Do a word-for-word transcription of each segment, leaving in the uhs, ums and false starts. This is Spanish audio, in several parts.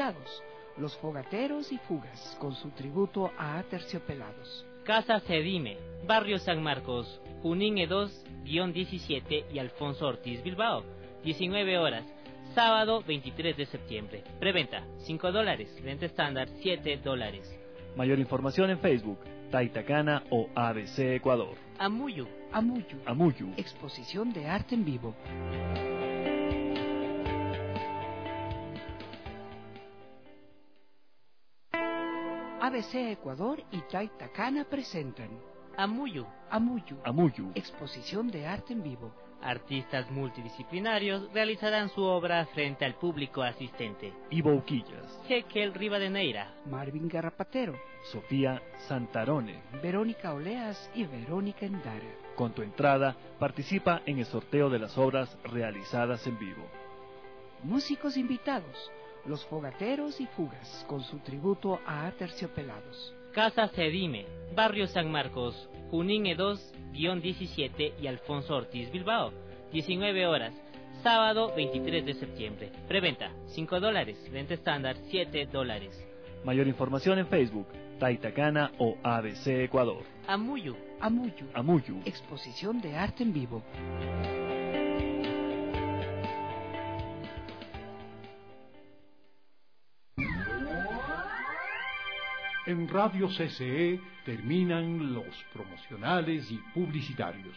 invitados, los Fogateros y Fugas, con su tributo a Aterciopelados. Casa Cedime, Barrio San Marcos, Junín E dos diecisiete y Alfonso Ortiz Bilbao, diecinueve horas, sábado veintitrés de septiembre. Preventa, cinco dólares, renta estándar, siete dólares. Mayor información en Facebook, Taitacana o A B C Ecuador. Amuyu. Amuyu. Amuyu. Exposición de arte en vivo. A B C Ecuador y Taitacana presentan Amuyu. Amuyu. Amuyu. Exposición de arte en vivo. Artistas multidisciplinarios realizarán su obra frente al público asistente. Ivo Uquillas. Jekel Rivadeneira. Marvin Garrapatero. Sofía Santarone. Verónica Oleas y Verónica Endara. Con tu entrada, participa en el sorteo de las obras realizadas en vivo. Músicos invitados, los Fogateros y Fugas, con su tributo a Aterciopelados. Casa Cedime, Barrio San Marcos, Junín E dos diecisiete y Alfonso Ortiz Bilbao, diecinueve horas, sábado veintitrés de septiembre. Preventa, cinco dólares, renta estándar, siete dólares. Mayor información en Facebook, Taitacana o A B C Ecuador. Amuyu. Amuyu. Amuyu. Exposición de arte en vivo. En Radio C C E terminan los promocionales y publicitarios.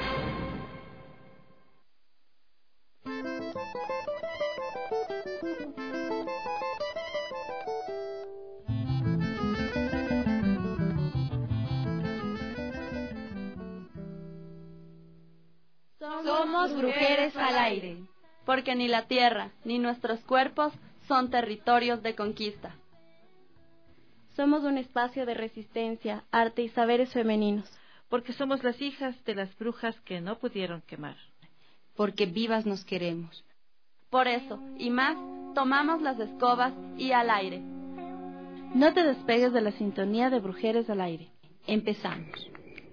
Somos Brujeres al Aire, porque ni la tierra ni nuestros cuerpos son territorios de conquista. Somos un espacio de resistencia, arte y saberes femeninos. Porque somos las hijas de las brujas que no pudieron quemar. Porque vivas nos queremos. Por eso, y más, tomamos las escobas y al aire. No te despegues de la sintonía de Brujeres al Aire. Empezamos.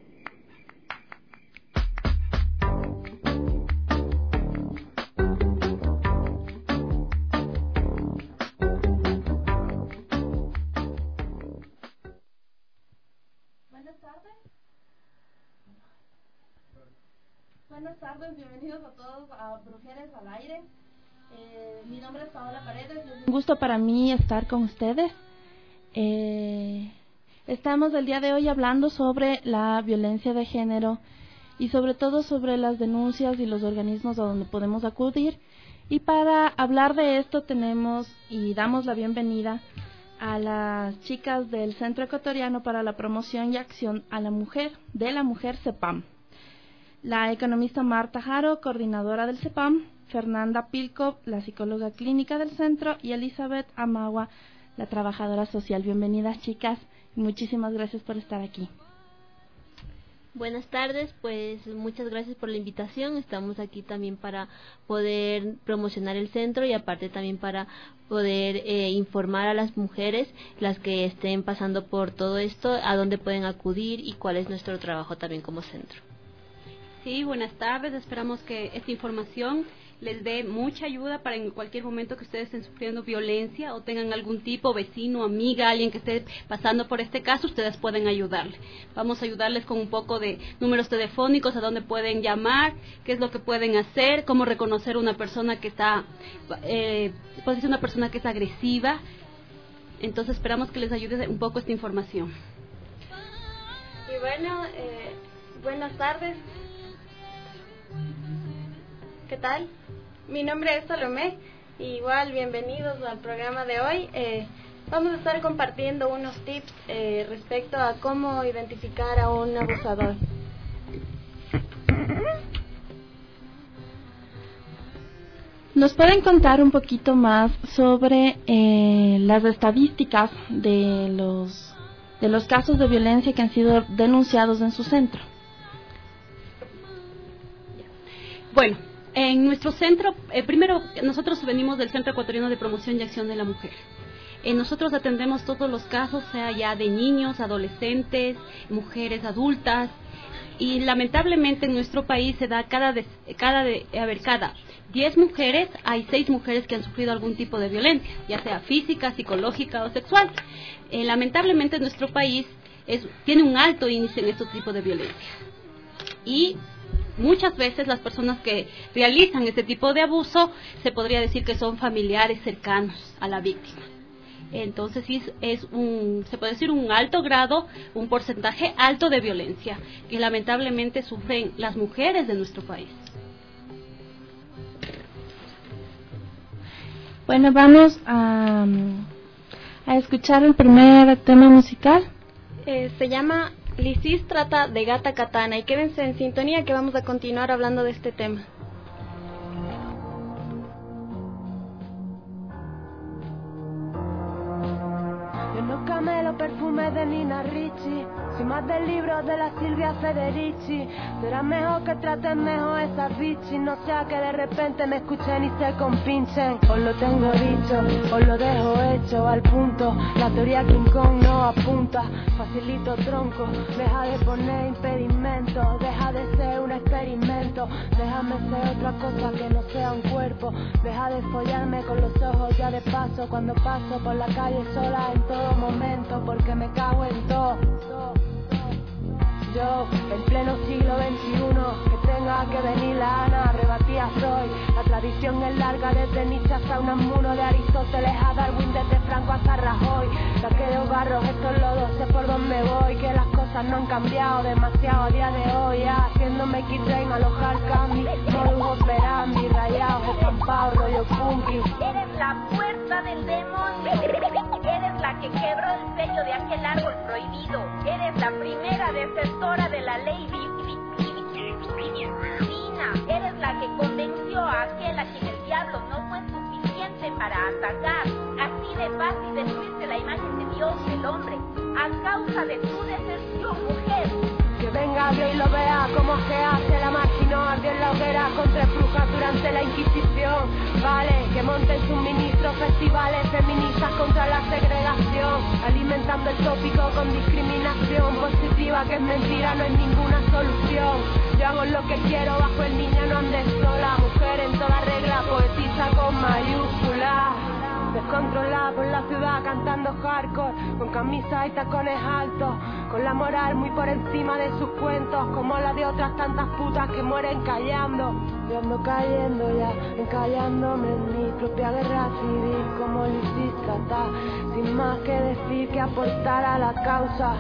Buenas tardes, bienvenidos a todos a Brujeres al Aire. Eh, mi nombre es Paola Paredes. Es un gusto para mí estar con ustedes. Eh, estamos el día de hoy hablando sobre la violencia de género y sobre todo sobre las denuncias y los organismos a donde podemos acudir. Y para hablar de esto tenemos y damos la bienvenida a las chicas del Centro Ecuatoriano para la Promoción y Acción a la Mujer, de la Mujer CEPAM. La economista Marta Jaro, coordinadora del CEPAM, Fernanda Pilco, la psicóloga clínica del centro, y Elizabeth Amagua, la trabajadora social. Bienvenidas, chicas, y muchísimas gracias por estar aquí. Buenas tardes, pues muchas gracias por la invitación. Estamos aquí también para poder promocionar el centro y aparte también para poder eh, informar a las mujeres, las que estén pasando por todo esto, a dónde pueden acudir y cuál es nuestro trabajo también como centro. Sí, buenas tardes. Esperamos que esta información les dé mucha ayuda para en cualquier momento que ustedes estén sufriendo violencia o tengan algún tipo, vecino, amiga, alguien que esté pasando por este caso, ustedes pueden ayudarle. Vamos a ayudarles con un poco de números telefónicos, a dónde pueden llamar, qué es lo que pueden hacer, cómo reconocer una persona que está, eh, puede ser una persona que es agresiva. Entonces esperamos que les ayude un poco esta información. Y bueno, eh, buenas tardes. ¿Qué tal? Mi nombre es Salomé, igual bienvenidos al programa de hoy. Eh, vamos a estar compartiendo unos tips eh, respecto a cómo identificar a un abusador. ¿Nos pueden contar un poquito más sobre eh, las estadísticas de los, de los casos de violencia que han sido denunciados en su centro? Bueno, en nuestro centro, eh, primero, nosotros venimos del Centro Ecuatoriano de Promoción y Acción de la Mujer. Eh, nosotros atendemos todos los casos, sea ya de niños, adolescentes, mujeres adultas, y lamentablemente en nuestro país se da cada, de, cada de, a ver, cada diez mujeres hay seis mujeres que han sufrido algún tipo de violencia, ya sea física, psicológica o sexual. Eh, lamentablemente nuestro país es, tiene un alto índice en este tipo de violencia. Y muchas veces las personas que realizan este tipo de abuso se podría decir que son familiares cercanos a la víctima. Entonces sí es un, se puede decir un alto grado, un porcentaje alto de violencia que lamentablemente sufren las mujeres de nuestro país. Bueno, vamos a, a escuchar el primer tema musical. Eh, se llama Lisístrata de Gata Katana y quédense en sintonía que vamos a continuar hablando de este tema. No camelo perfumes de Nina Ricci, soy más del libro de la Silvia Federici. Será mejor que traten mejor esas bichis, no sea que de repente me escuchen y se compinchen. Os lo tengo dicho, os lo dejo hecho al punto. La teoría King Kong no apunta, facilito tronco. Deja de poner impedimentos, deja de ser un experimento. Déjame ser otra cosa que no sea un cuerpo. Deja de follarme con los ojos ya de paso cuando paso por la calle sola en todo momento, porque me cago en todo. Yo, en pleno siglo veintiuno, que tenga que venir la Ana, rebatía Freud. La tradición es larga, desde Nietzsche hasta Unamuno, de Aristóteles a Darwin, desde Franco hasta Rajoy. De aquellos barros, estos lodos, sé por dónde voy, que las cosas no han cambiado demasiado a día de hoy. Ya, haciéndome X-Train, alojar Candy, modus operandi, rayados, estampados, rollo punky. Eres la puerta del demonio, eres la que quebró el sello de aquel árbol prohibido, eres la primera desertora de la ley divina, eres la que convenció a aquel a quien el diablo no fue suficiente para atacar, así de fácil destruirse la imagen de Dios y el hombre, a causa de tu deserción, mujer. Que venga Dios y lo vea como se hace la máquina, ardió en la hoguera contra brujas durante la Inquisición. Vale, que monten suministros, festivales feministas contra la segregación, alimentando el tópico con discriminación positiva, que es mentira, no hay ninguna solución. Yo hago lo que quiero, bajo el niño no andes sola, mujer en toda regla, poetisa con mayúsculas. Descontrolada por la ciudad cantando hardcore, con camisas y tacones altos, con la moral muy por encima de sus cuentos, como la de otras tantas putas que mueren callando. Yo ando cayendo ya, encallándome en mi propia guerra civil, como Lisístrata, sin más que decir que aportar a la causa.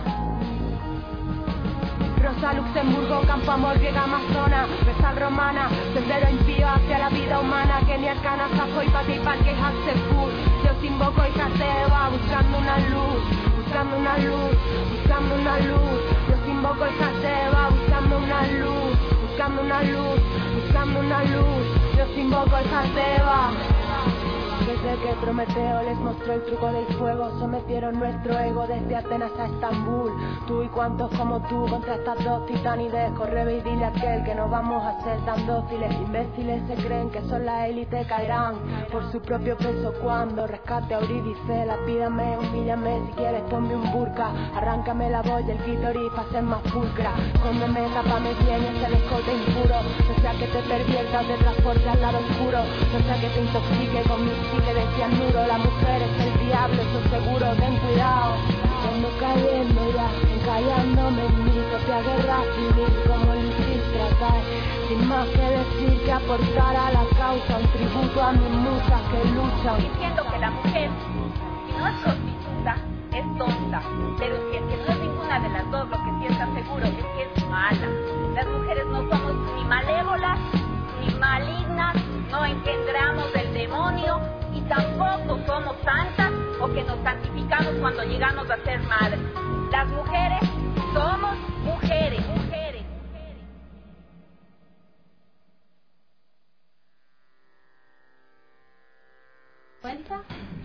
Rosa Luxemburgo, Campo Amor, griega amazona, Vesal romana, sendero impío hacia la vida humana, Kenia Arcana, Sajo y Pati Parque, Hansefur. Yo os invoco y Jateba, buscando una luz, buscando una luz, buscando una luz. Yo os invoco y Jateba, buscando una luz, buscando una luz, buscando una luz. Yo os invoco y Jateba. Desde que Prometeo les mostró el truco del fuego, sometieron nuestro ego desde Atenas a Estambul. Tú y cuantos como tú contra estas dos titanides, corre y dile a aquel que no vamos a ser tan dóciles. Imbéciles se creen que son la élite, caerán por su propio peso cuando rescate a Eurídice. Lapídame, humíllame, si quieres ponme un burka, arráncame la voz y el clítoris para ser más pulcra. Cóndeme, tápame bien ese escote impuro, no sea que te perviertas, te transporte al lado oscuro, no sea que te intoxique con mi que de cianuro. La mujer es el diablo, eso seguro, ten cuidado. Ando cayendo ya, encallándome en mi propia guerra civil, como Lisístrata, sin más que decir que aportar a la causa, un tributo a mis musas que luchan. Diciendo que la mujer, si no es prostituta, es tonta, pero si es que no es ninguna de las dos, lo que sí está seguro es que es mala. Las mujeres no somos ni malévolas, ni malignas, no engendramos del demonio, y tampoco somos santas o que nos santificamos cuando llegamos a ser madres. Las mujeres somos mujeres, mujeres. ¿Vuelta?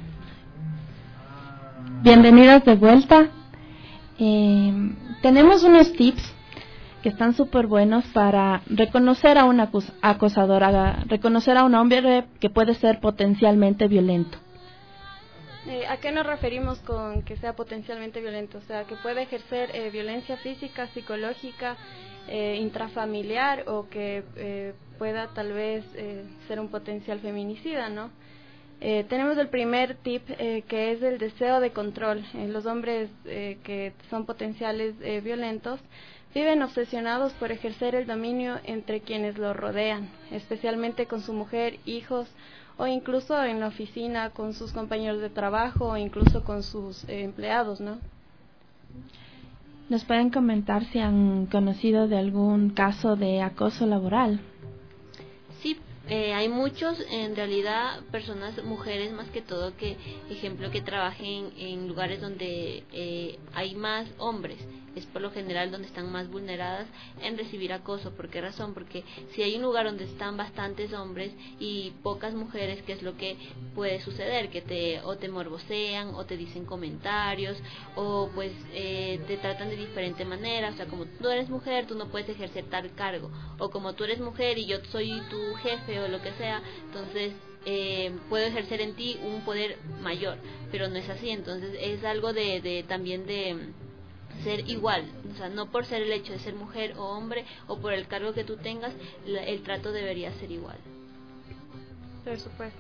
Bienvenidos de vuelta. Eh, tenemos unos tips que están súper buenos para reconocer a un acus- acosador, a reconocer a un hombre que puede ser potencialmente violento. Eh, ¿A qué nos referimos con que sea potencialmente violento? O sea, que puede ejercer eh, violencia física, psicológica, eh, intrafamiliar, o que eh, pueda tal vez eh, ser un potencial feminicida, ¿no? Eh, tenemos el primer tip eh, que es el deseo de control. Eh, los hombres eh, que son potenciales eh, violentos viven obsesionados por ejercer el dominio entre quienes los rodean, especialmente con su mujer, hijos o incluso en la oficina con sus compañeros de trabajo o incluso con sus eh, empleados, ¿no? ¿Nos pueden comentar si han conocido de algún caso de acoso laboral? Sí, eh, hay muchos, en realidad, personas, mujeres más que todo, que, ejemplo, que trabajen en lugares donde eh, hay más hombres. Es por lo general donde están más vulneradas en recibir acoso. ¿Por qué razón? Porque si hay un lugar donde están bastantes hombres y pocas mujeres, ¿qué es lo que puede suceder? Que te o te morbosean o te dicen comentarios o pues eh, te tratan de diferente manera. O sea, como tú eres mujer, tú no puedes ejercer tal cargo, o como tú eres mujer y yo soy tu jefe o lo que sea, entonces Eh, puedo ejercer en ti un poder mayor, pero no es así. Entonces es algo de, de también de ser igual, o sea, no por ser el hecho de ser mujer o hombre o por el cargo que tú tengas, la, el trato debería ser igual. Por supuesto.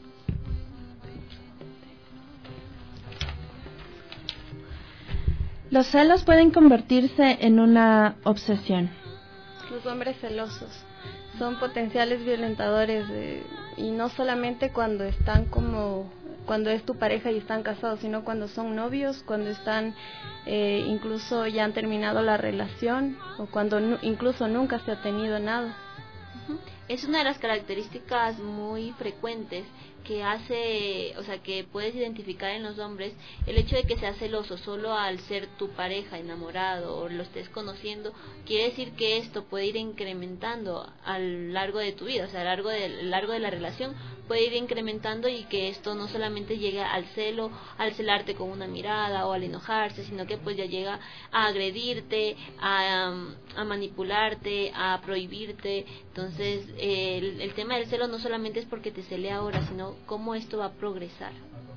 Los celos pueden convertirse en una obsesión. Los hombres celosos son potenciales violentadores de, y no solamente cuando están como cuando es tu pareja y están casados, sino cuando son novios, cuando están eh, incluso ya han terminado la relación o cuando nu- incluso nunca se ha tenido nada. Uh-huh. Es una de las características muy frecuentes que hace, o sea, que puedes identificar en los hombres, el hecho de que sea celoso solo al ser tu pareja, enamorado o lo estés conociendo, quiere decir que esto puede ir incrementando a lo largo de tu vida, o sea, a lo largo de, a lo largo de la relación puede ir incrementando, y que esto no solamente llega al celo, al celarte con una mirada o al enojarse, sino que pues ya llega a agredirte, a, a manipularte, a prohibirte. Entonces eh, el, el tema del celo no solamente es porque te cele ahora, sino cómo esto va a progresar.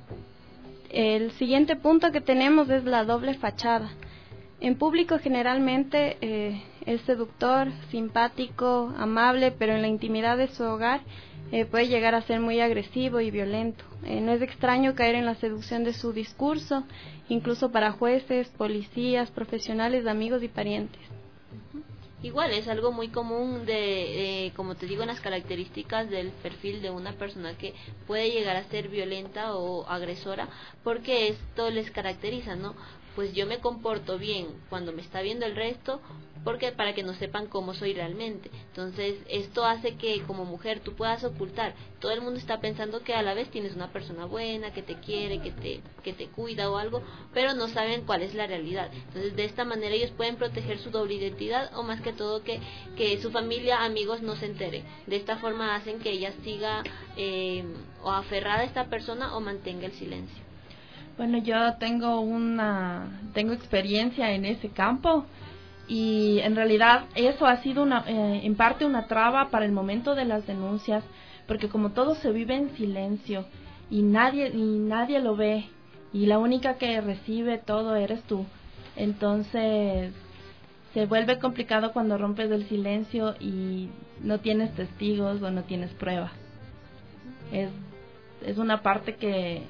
El siguiente punto que tenemos es la doble fachada. En público generalmente eh, es seductor, simpático, amable, pero en la intimidad de su hogar eh, puede llegar a ser muy agresivo y violento. Eh, no es extraño caer en la seducción de su discurso, incluso para jueces, policías, profesionales, amigos y parientes. Igual es algo muy común de, eh, como te digo, en las características del perfil de una persona que puede llegar a ser violenta o agresora, porque esto les caracteriza, ¿no? Pues yo me comporto bien cuando me está viendo el resto, porque para que no sepan cómo soy realmente. Entonces esto hace que como mujer tú puedas ocultar. Todo el mundo está pensando que a la vez tienes una persona buena, que te quiere, que te, que te cuida o algo, pero no saben cuál es la realidad. Entonces de esta manera ellos pueden proteger su doble identidad, o más que todo que, que su familia, amigos no se enteren. De esta forma hacen que ella siga eh, o aferrada a esta persona o mantenga el silencio. Bueno, yo tengo una tengo experiencia en ese campo, y en realidad eso ha sido una eh, en parte una traba para el momento de las denuncias, porque como todo se vive en silencio y nadie y nadie lo ve, y la única que recibe todo eres tú, entonces se vuelve complicado cuando rompes el silencio y no tienes testigos o no tienes pruebas. Es es una parte que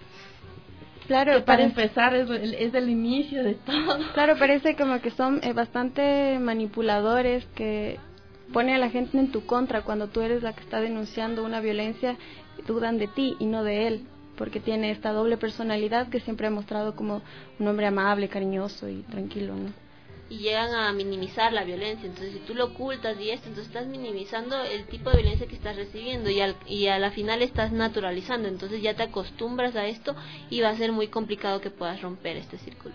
Claro, que para parece, empezar es el, es el inicio de todo. Claro, parece como que son eh, bastante manipuladores, que ponen a la gente en tu contra cuando tú eres la que está denunciando una violencia. Dudan de ti y no de él, porque tiene esta doble personalidad que siempre ha mostrado como un hombre amable, cariñoso y tranquilo, ¿no? Y llegan a minimizar la violencia. Entonces si tú lo ocultas y esto, entonces estás minimizando el tipo de violencia que estás recibiendo, y, al, y a la final estás naturalizando. Entonces ya te acostumbras a esto y va a ser muy complicado que puedas romper este círculo.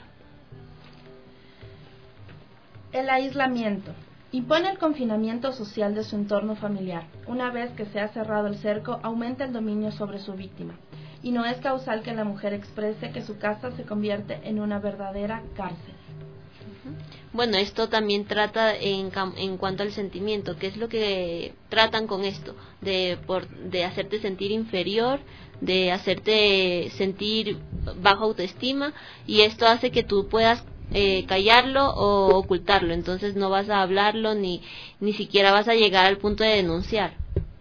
El aislamiento. Impone el confinamiento social de su entorno familiar. Una vez que se ha cerrado el cerco, aumenta el dominio sobre su víctima, y no es causal que la mujer exprese que su casa se convierte en una verdadera cárcel. Bueno, esto también trata en, en cuanto al sentimiento, que es lo que tratan con esto, de, por, de hacerte sentir inferior, de hacerte sentir baja autoestima, y esto hace que tú puedas eh, callarlo o ocultarlo, entonces no vas a hablarlo ni ni siquiera vas a llegar al punto de denunciar.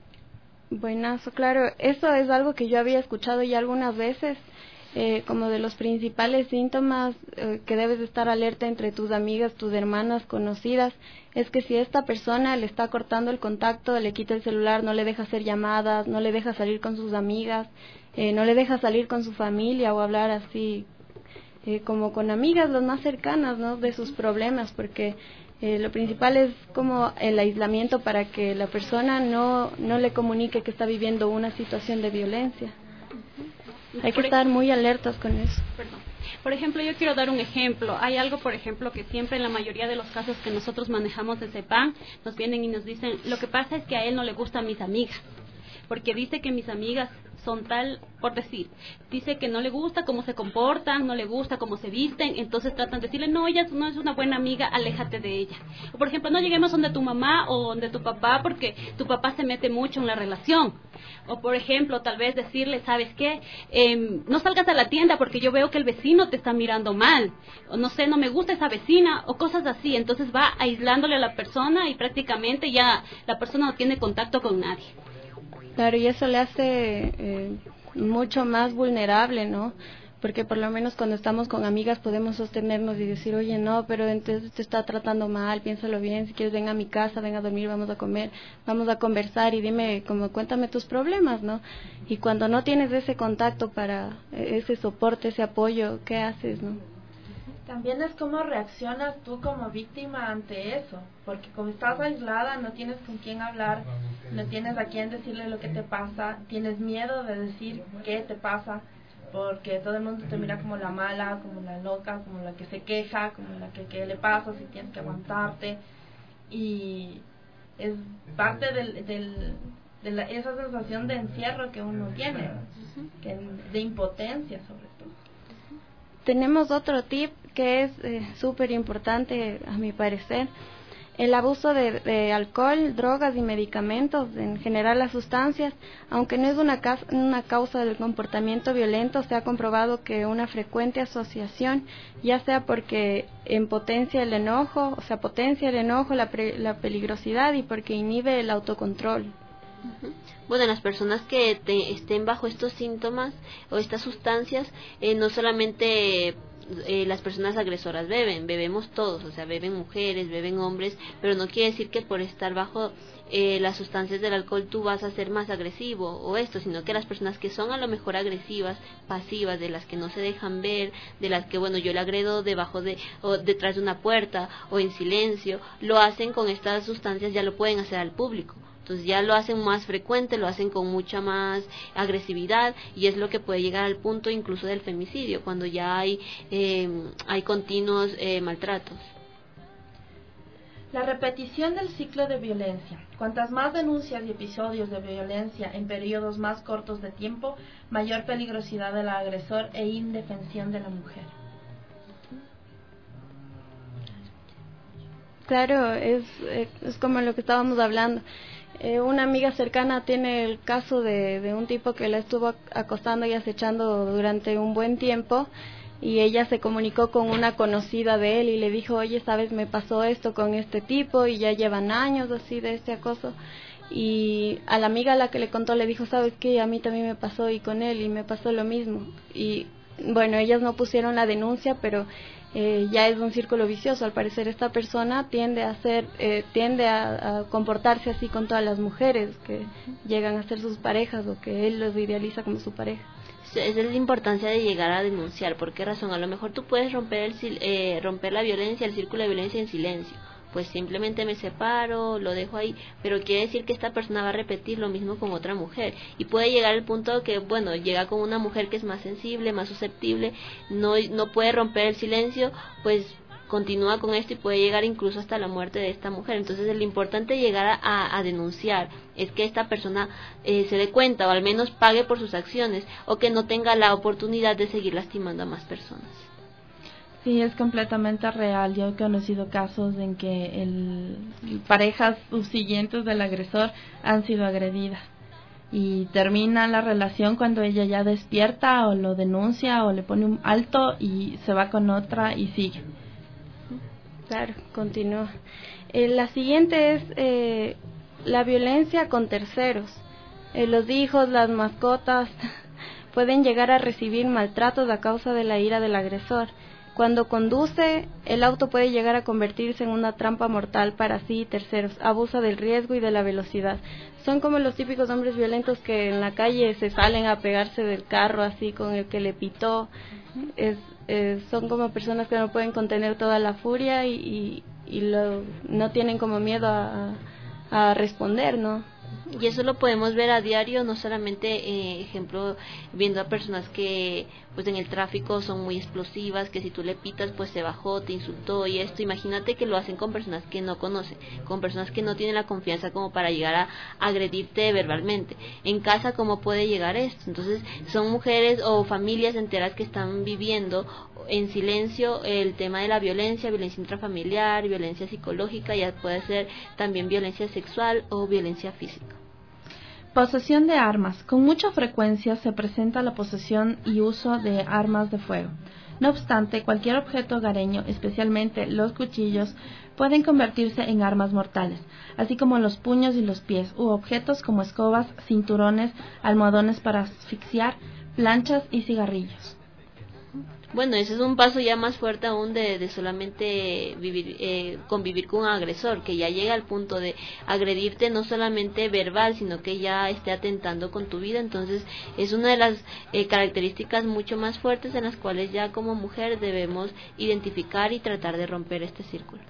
Buenazo, claro, eso es algo que yo había escuchado ya algunas veces, eh, como de los principales síntomas eh, que debes estar alerta entre tus amigas, tus hermanas, conocidas, es que si esta persona le está cortando el contacto, le quita el celular, no le deja hacer llamadas, no le deja salir con sus amigas, eh, no le deja salir con su familia o hablar así eh, como con amigas las más cercanas, ¿no?, de sus problemas, porque Eh, lo principal es como el aislamiento para que la persona no, no le comunique que está viviendo una situación de violencia. Hay que estar muy alertas con eso. Perdón. Por ejemplo, yo quiero dar un ejemplo. Hay algo, por ejemplo, que siempre en la mayoría de los casos que nosotros manejamos de CEPAM, nos vienen y nos dicen, lo que pasa es que a él no le gustan mis amigas, porque dice que mis amigas son tal, por decir, dice que no le gusta cómo se comportan, no le gusta cómo se visten, entonces tratan de decirle, no, ella no es una buena amiga, aléjate de ella. O por ejemplo, no lleguemos donde tu mamá o donde tu papá porque tu papá se mete mucho en la relación. O por ejemplo, tal vez decirle, ¿sabes qué? Eh, no salgas a la tienda porque yo veo que el vecino te está mirando mal. O no sé, no me gusta esa vecina, o cosas así. Entonces va aislándole a la persona y prácticamente ya la persona no tiene contacto con nadie. Claro, y eso le hace eh, mucho más vulnerable, ¿no? Porque por lo menos cuando estamos con amigas podemos sostenernos y decir, oye, no, pero entonces te está tratando mal, piénsalo bien, si quieres ven a mi casa, ven a dormir, vamos a comer, vamos a conversar y dime, como cuéntame tus problemas, ¿no? Y cuando no tienes ese contacto para ese soporte, ese apoyo, ¿qué haces, no? También es cómo reaccionas tú como víctima ante eso, porque como estás aislada, no tienes con quién hablar, no tienes a quién decirle lo que te pasa, tienes miedo de decir qué te pasa, porque todo el mundo te mira como la mala, como la loca, como la que se queja, como la que qué le pasa, si tienes que aguantarte, y es parte del, del, de la, esa sensación de encierro que uno tiene, que, de impotencia sobre todo. Tenemos otro tip que es eh, súper importante a mi parecer, el abuso de, de alcohol, drogas y medicamentos, en general las sustancias, aunque no es una, ca- una causa del comportamiento violento, se ha comprobado que una frecuente asociación, ya sea porque en potencia el enojo, o sea, potencia el enojo, la, pre- la peligrosidad y porque inhibe el autocontrol. Uh-huh. Bueno, las personas que te, estén bajo estos síntomas o estas sustancias, eh, no solamente eh, las personas agresoras beben, bebemos todos, o sea, beben mujeres, beben hombres, pero no quiere decir que por estar bajo eh, las sustancias del alcohol tú vas a ser más agresivo o esto, sino que las personas que son a lo mejor agresivas, pasivas, de las que no se dejan ver, de las que, bueno, yo le agredo debajo de o detrás de una puerta o en silencio, lo hacen con estas sustancias, ya lo pueden hacer al público. Entonces ya lo hacen más frecuente, lo hacen con mucha más agresividad y es lo que puede llegar al punto incluso del femicidio, cuando ya hay, eh, hay continuos eh, maltratos. La repetición del ciclo de violencia. Cuantas más denuncias y episodios de violencia en periodos más cortos de tiempo, mayor peligrosidad del agresor e indefensión de la mujer. Claro, es, es como lo que estábamos hablando. Eh, una amiga cercana tiene el caso de, de un tipo que la estuvo acosando y acechando durante un buen tiempo y ella se comunicó con una conocida de él y le dijo, oye, sabes, me pasó esto con este tipo y ya llevan años así de este acoso. Y a la amiga a la que le contó le dijo, sabes qué, a mí también me pasó y con él y me pasó lo mismo. Y bueno, ellas no pusieron la denuncia, pero Eh, ya es un círculo vicioso. Al parecer esta persona tiende a hacer, eh, tiende a, a comportarse así con todas las mujeres que llegan a ser sus parejas o que él los idealiza como su pareja. Esa es la importancia de llegar a denunciar. ¿Por qué razón? A lo mejor tú puedes romper el, eh, romper la violencia, el círculo de violencia en silencio. Pues simplemente me separo, lo dejo ahí, pero quiere decir que esta persona va a repetir lo mismo con otra mujer y puede llegar al punto que, bueno, llega con una mujer que es más sensible, más susceptible, no no puede romper el silencio, pues continúa con esto y puede llegar incluso hasta la muerte de esta mujer. Entonces lo importante de llegar a, a denunciar es que esta persona eh, se dé cuenta o al menos pague por sus acciones o que no tenga la oportunidad de seguir lastimando a más personas. Sí, es completamente real. Yo he conocido casos en que el, parejas subsiguientes del agresor han sido agredidas y termina la relación cuando ella ya despierta o lo denuncia o le pone un alto y se va con otra y sigue. Claro, continúa. Eh, la siguiente es eh, la violencia con terceros. Eh, los hijos, las mascotas pueden llegar a recibir maltratos a causa de la ira del agresor. Cuando conduce, el auto puede llegar a convertirse en una trampa mortal para sí y terceros. Abusa del riesgo y de la velocidad. Son como los típicos hombres violentos que en la calle se salen a pegarse del carro así con el que le pitó. Es, es, son como personas que no pueden contener toda la furia y, y, y lo, no tienen como miedo a, a responder, ¿no? Y eso lo podemos ver a diario, no solamente, eh, ejemplo, viendo a personas que pues en el tráfico son muy explosivas, que si tú le pitas pues se bajó, te insultó y esto. Imagínate que lo hacen con personas que no conocen, con personas que no tienen la confianza como para llegar a agredirte verbalmente. En casa, ¿cómo puede llegar esto? Entonces son mujeres o familias enteras que están viviendo en silencio el tema de la violencia, violencia intrafamiliar, violencia psicológica, ya puede ser también violencia sexual o violencia física. Posesión de armas. Con mucha frecuencia se presenta la posesión y uso de armas de fuego. No obstante, cualquier objeto hogareño, especialmente los cuchillos, pueden convertirse en armas mortales, así como los puños y los pies, u objetos como escobas, cinturones, almohadones para asfixiar, planchas y cigarrillos. Bueno, ese es un paso ya más fuerte aún de, de solamente vivir, eh, convivir con un agresor, que ya llega al punto de agredirte no solamente verbal, sino que ya esté atentando con tu vida. Entonces es una de las eh, características mucho más fuertes en las cuales ya como mujer debemos identificar y tratar de romper este círculo.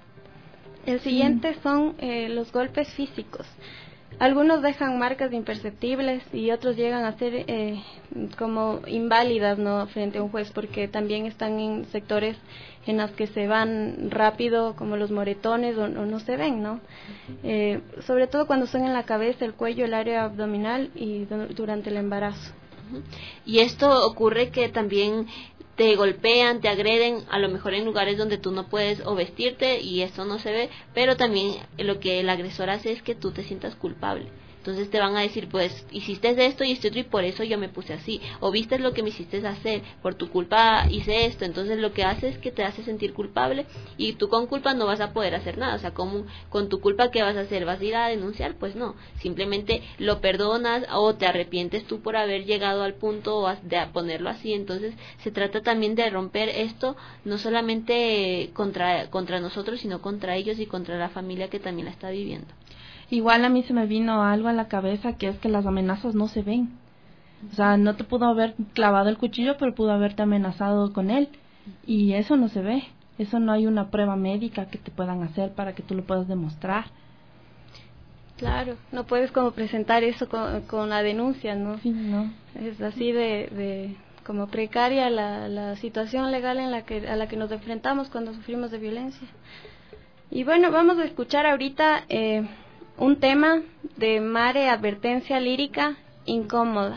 El siguiente son eh, los golpes físicos. Algunos dejan marcas imperceptibles y otros llegan a ser eh, como inválidas, ¿no?, frente a un juez, porque también están en sectores en los que se van rápido, como los moretones, o, o no se ven, ¿no? Eh, sobre todo cuando son en la cabeza, el cuello, el área abdominal y durante el embarazo. Y esto ocurre que también te golpean, te agreden, a lo mejor en lugares donde tú no puedes o vestirte y esto no se ve, pero también lo que el agresor hace es que tú te sientas culpable. Entonces te van a decir, pues, hiciste esto y esto y por eso yo me puse así, o viste lo que me hiciste hacer, por tu culpa hice esto. Entonces lo que hace es que te hace sentir culpable y tú con culpa no vas a poder hacer nada. O sea, como con tu culpa, ¿qué vas a hacer? ¿Vas a ir a denunciar? Pues no, simplemente lo perdonas o te arrepientes tú por haber llegado al punto de ponerlo así. Entonces se trata también de romper esto, no solamente contra, contra nosotros, sino contra ellos y contra la familia que también la está viviendo. Igual a mí se me vino algo a la cabeza, que es que las amenazas no se ven. O sea, no te pudo haber clavado el cuchillo, pero pudo haberte amenazado con él. Y eso no se ve. Eso no hay una prueba médica que te puedan hacer para que tú lo puedas demostrar. Claro, no puedes como presentar eso con, con la denuncia, ¿no? Sí, no. Es así de, de como precaria la, la situación legal en la que a la que nos enfrentamos cuando sufrimos de violencia. Y bueno, vamos a escuchar ahorita eh, un tema de Mare, Advertencia Lírica Incómoda.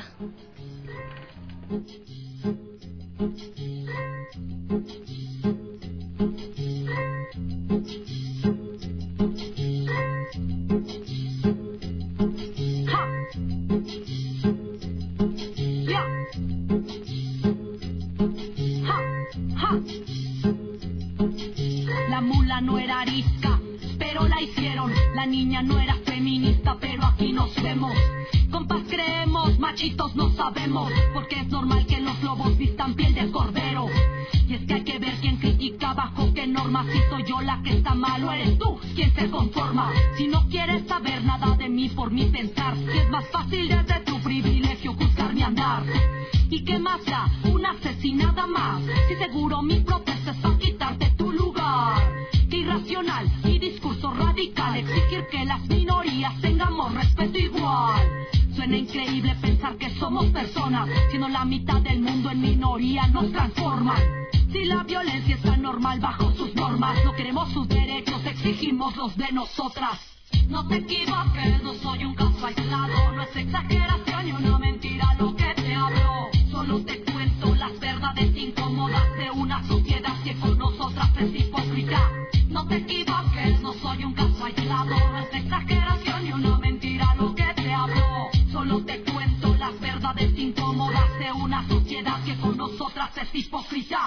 La mula no era arisca, pero la hicieron. La niña no era feminista, pero aquí nos vemos. Compas creemos, machitos no sabemos, porque es normal que los lobos vistan piel de cordero. Y es que hay que ver quién critica bajo qué normas. Si soy yo la que está mal o eres tú quien se conforma. Si no quieres saber nada de mí por mi pensar, si es más fácil desde tu privilegio juzgar mi andar. ¿Y qué más da? Una asesinada más. Si seguro mi protesta es para quitarte tu lugar. Qué irracional, mi discurso radical, exigir que las minorías tengamos respeto igual. Suena increíble pensar que somos personas, siendo la mitad del mundo en minoría nos transforman. Si la violencia está normal bajo sus normas, no queremos sus derechos, exigimos los de nosotras. No te equivoques, no soy un caso aislado, no es exageración ni una mentira lo que te hablo. Solo te cuento las verdades incómodas de una sociedad que con nosotras es hipócrita. No te equivoques, no soy un caso aislado, no es exageración ni una mentira lo que te hablo. Solo te cuento las verdades incómodas de una sociedad que con nosotras es hipócrita.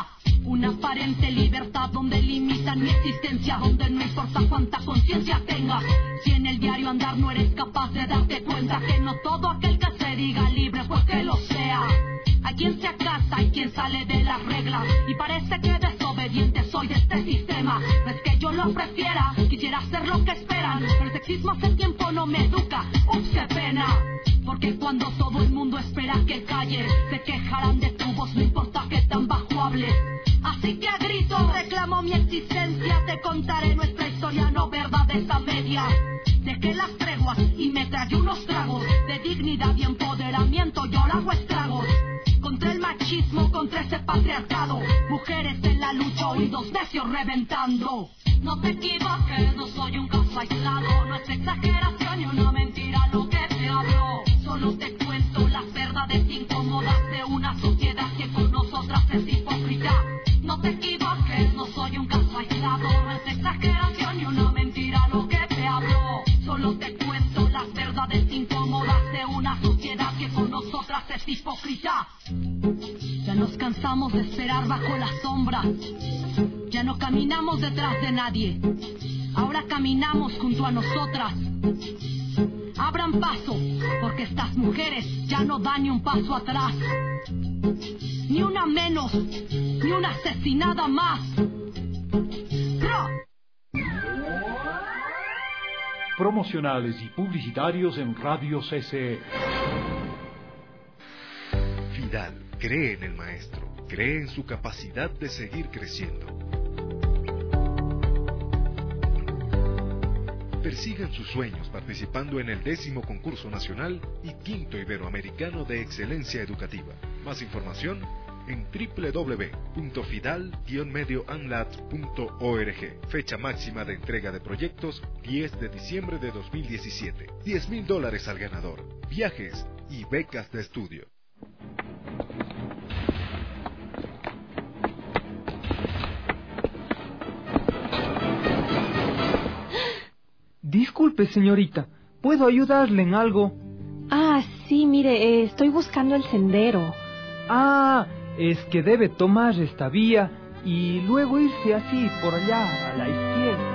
Una aparente libertad donde limitan mi existencia, donde no importa cuánta conciencia tengas. Si en el diario andar no eres capaz de darte cuenta que no todo aquel que se diga libre pues que lo sea. Hay quien se acata y quien sale de las reglas, y parece que desobediente soy de este sistema. No es que yo lo prefiera, quisiera hacer lo que esperan, pero el sexismo hace tiempo no me educa. Ups, qué pena. Porque cuando todo el mundo espera que calles, se quejarán de tu voz, no importa que tan bajo hables. Así que a grito reclamo mi existencia, te contaré nuestra historia, no verdades a media. Dejé las treguas y me traje unos tragos de dignidad y empoderamiento, yo la hago estragos. Contra el machismo, contra ese patriarcado, mujeres en la lucha, oídos necios reventando. No te equivoques, no soy un caso aislado, no es exageración ni una mentira lo que te hablo. Solo te cuento las verdades incómodas de una sociedad que con nosotras es hipócrita. No te equivoques, no soy un caso aislado, no es exageración ni una mentira lo que te hablo. Solo te cuento las verdades incómodas de una sociedad que con nosotras es hipócrita. Ya nos cansamos de esperar bajo la sombra, ya no caminamos detrás de nadie, ahora caminamos junto a nosotras. Abran paso, porque estas mujeres ya no dan ni un paso atrás. Ni una menos, ni una asesinada más. ¡Pro! Promocionales y publicitarios en Radio C C E. Fidal cree en el maestro, cree en su capacidad de seguir creciendo. Persigan sus sueños participando en el décimo concurso nacional y quinto iberoamericano de excelencia educativa. Más información en doble u doble u doble u punto fidal guion medio anlat punto org. Fecha máxima de entrega de proyectos diez de diciembre de dos mil diecisiete. diez mil dólares al ganador, viajes y becas de estudio. Disculpe, señorita, ¿puedo ayudarle en algo? Ah, sí, mire, eh, estoy buscando el sendero. Ah, es que debe tomar esta vía y luego irse así por allá, a la izquierda.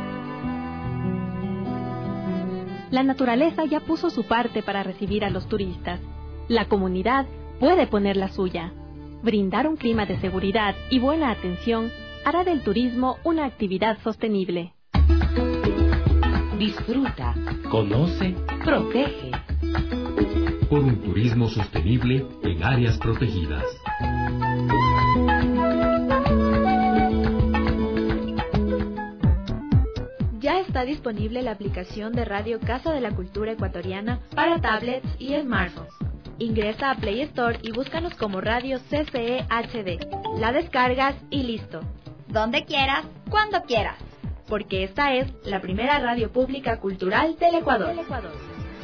La naturaleza ya puso su parte para recibir a los turistas. La comunidad puede poner la suya. Brindar un clima de seguridad y buena atención hará del turismo una actividad sostenible. Disfruta, conoce, protege. Por un turismo sostenible en áreas protegidas. Ya está disponible la aplicación de Radio Casa de la Cultura Ecuatoriana para tablets y smartphones. Ingresa a Play Store y búscanos como Radio C C E H D. La descargas y listo. Donde quieras, cuando quieras. Porque esta es la primera radio pública cultural del Ecuador. Del Ecuador.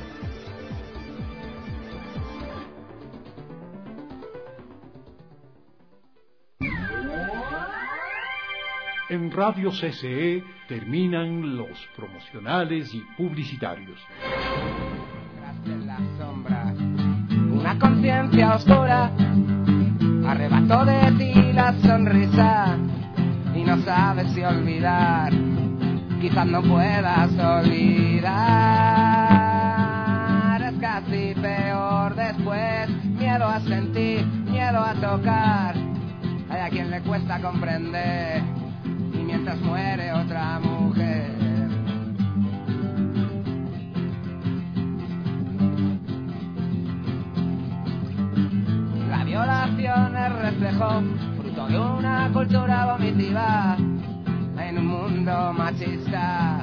En Radio C C E terminan los promocionales y publicitarios. Tras de la sombra, una conciencia oscura arrebató de ti la sonrisa y no sabes si olvidar. Quizás no puedas olvidar. Es casi peor después. Miedo a sentir, miedo a tocar. Hay a quien le cuesta comprender. Y mientras muere otra mujer. La violación es reflejo, fruto de una cultura vomitiva en un mundo machista.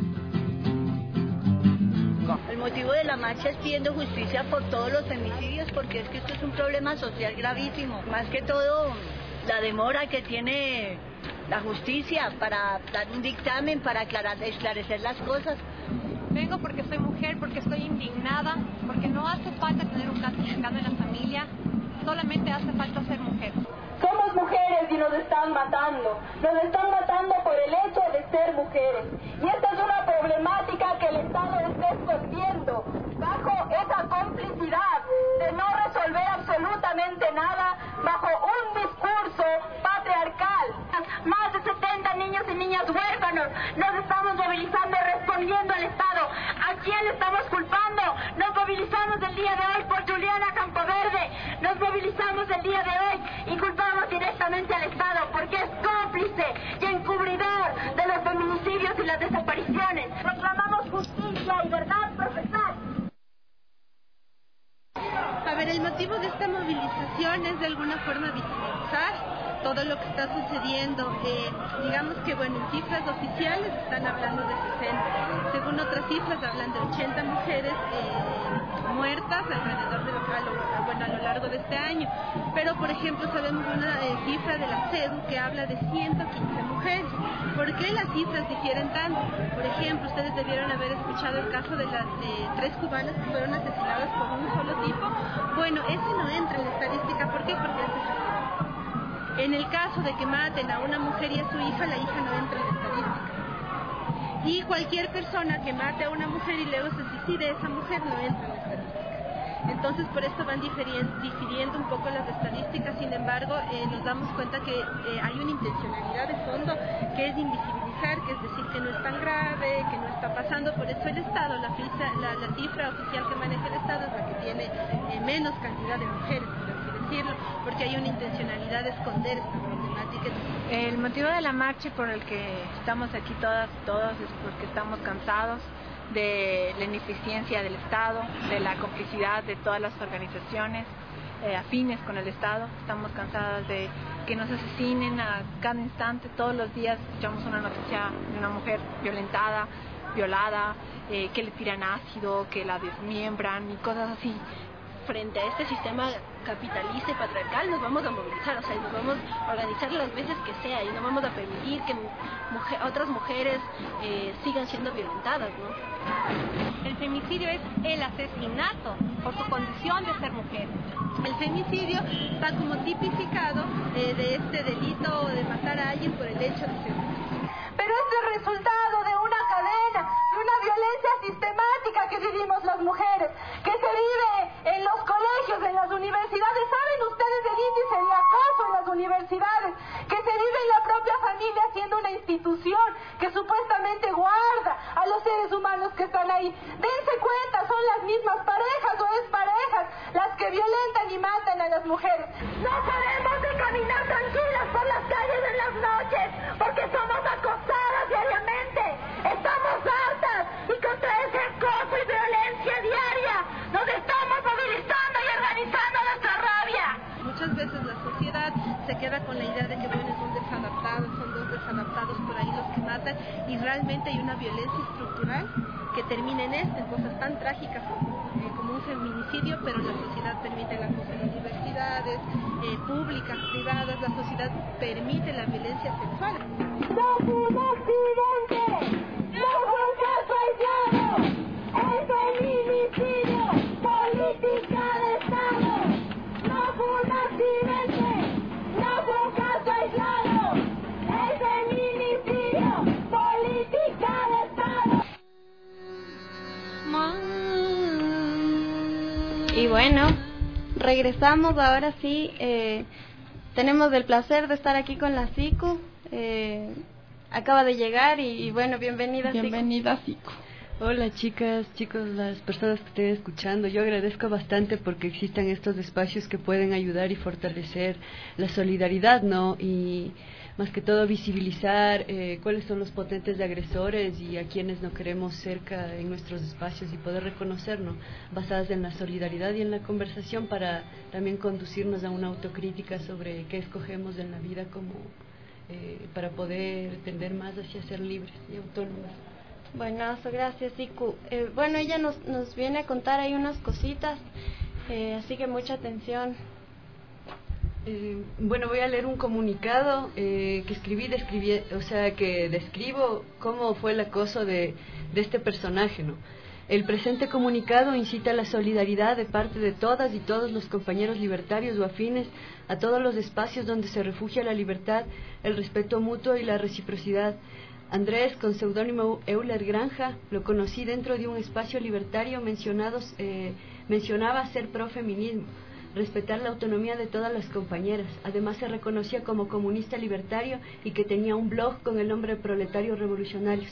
El motivo de la marcha es pidiendo justicia por todos los femicidios, porque es que esto es un problema social gravísimo. Más que todo, la demora que tiene la justicia para dar un dictamen, para aclarar, esclarecer las cosas. Vengo porque soy mujer, porque estoy indignada, porque no hace falta tener un caso juzgado en la familia, solamente hace falta ser mujer. Somos mujeres y nos están matando. Nos están matando por el hecho de ser mujeres. Y esta es una problemática que el Estado está escondiendo bajo esa complicidad de no resolver absolutamente nada, bajo un discurso patriarcal. movilizamos el día de hoy por Juliana Campoverde, nos movilizamos el día de hoy y culpamos directamente al Estado porque es cómplice y encubridor de los feminicidios y las desapariciones. Reclamamos justicia y verdad procesal. A ver, el motivo de esta movilización es de alguna forma visibilizar todo lo que está sucediendo. Eh, digamos que, bueno, en cifras oficiales están hablando de sesenta, según otras cifras hablan de ochenta mujeres eh, muertas alrededor de lo, a lo, bueno, a lo largo de este año, pero por ejemplo sabemos una eh, cifra de la CEDU que habla de ciento quince mujeres. ¿Por qué las cifras difieren tanto? Por ejemplo, ustedes debieron haber escuchado el caso de las eh, tres cubanas que fueron asesinadas por un solo tipo. Bueno, ese no entra en la estadística. ¿Por qué? Porque es asesinato. En el caso de que maten a una mujer y a su hija, la hija no entra en la estadística. Y cualquier persona que mate a una mujer y luego se suicide, esa mujer no entra en la estadística. Entonces, por esto van difiriendo, difiriendo un poco las estadísticas. Sin embargo, eh, nos damos cuenta que eh, hay una intencionalidad de fondo que es invisibilizar, que es decir que no es tan grave, que no está pasando. Por eso el Estado, la, cifra, la, la cifra oficial que maneja el Estado es la que tiene eh, menos cantidad de mujeres, por así decirlo, porque hay una intencionalidad de esconder esta problemática. El motivo de la marcha por el que estamos aquí todas y todos es porque estamos cansados de la ineficiencia del Estado, de la complicidad de todas las organizaciones eh, afines con el Estado. Estamos cansadas de que nos asesinen a cada instante. Todos los días escuchamos una noticia de una mujer violentada, violada, eh, que le tiran ácido, que la desmiembran y cosas así. Frente a este sistema capitalista y patriarcal nos vamos a movilizar, o sea, nos vamos a organizar las veces que sea y no vamos a permitir que mujer, otras mujeres eh, sigan siendo violentadas, ¿no? El femicidio es el asesinato por su condición de ser mujer. El femicidio está como tipificado eh, de este delito de matar a alguien por el hecho de ser mujer. Pero es el resultado de una cadena, de una violencia sistemática que vivimos las mujeres, que se vive en los colegios, en las universidades. ¿Saben ustedes el índice de acoso en las universidades? Que se vive en la propia familia siendo una institución que supuestamente guarda a los seres humanos que están ahí. Dense cuenta, son las mismas parejas o exparejas las que violentan y matan a las mujeres. No podemos de caminar tranquilas por las calles en las noches, porque somos acosadas diariamente. Estamos hartas y contra ese acoso y violencia diaria nos estamos movilizando y organizando nuestra rabia. Muchas veces la sociedad se queda con la idea de que bueno, es un desadaptado, son dos desadaptados por ahí los que matan, y realmente hay una violencia estructural que termina en esto, en cosas tan trágicas como, eh, como un feminicidio, pero la sociedad permite el acoso en universidades eh, públicas, privadas, la sociedad permite la violencia sexual. No fue un accidente, no fue un caso aislado, es feminicidio, política de Estado. No fue un accidente, no fue un caso aislado, es feminicidio, política de Estado. Y bueno, regresamos ahora sí. Eh, tenemos el placer de estar aquí con la Siku. Eh, acaba de llegar y, y bueno, bienvenida, Bienvenida, Siku. Hola chicas, chicos, las personas que estén escuchando. Yo agradezco bastante porque existan estos espacios que pueden ayudar y fortalecer la solidaridad, ¿no? Y más que todo visibilizar eh, cuáles son los potentes de agresores y a quienes no queremos cerca en nuestros espacios y poder reconocernos, basadas en la solidaridad y en la conversación, para también conducirnos a una autocrítica sobre qué escogemos en la vida como eh, para poder tender más hacia ser libres y autónomas. Bueno, gracias, Siku. Eh, bueno, ella nos, nos viene a contar ahí unas cositas, eh, así que mucha atención. Eh, bueno, voy a leer un comunicado eh, que escribí, describí, o sea, que describo cómo fue el acoso de, de este personaje, ¿no? El presente comunicado incita a la solidaridad de parte de todas y todos los compañeros libertarios o afines a todos los espacios donde se refugia la libertad, el respeto mutuo y la reciprocidad. Andrés, con seudónimo Euler Granja, lo conocí dentro de un espacio libertario mencionados, eh, mencionaba ser profeminismo, respetar la autonomía de todas las compañeras. Además se reconocía como comunista libertario y que tenía un blog con el nombre de Proletarios Revolucionarios.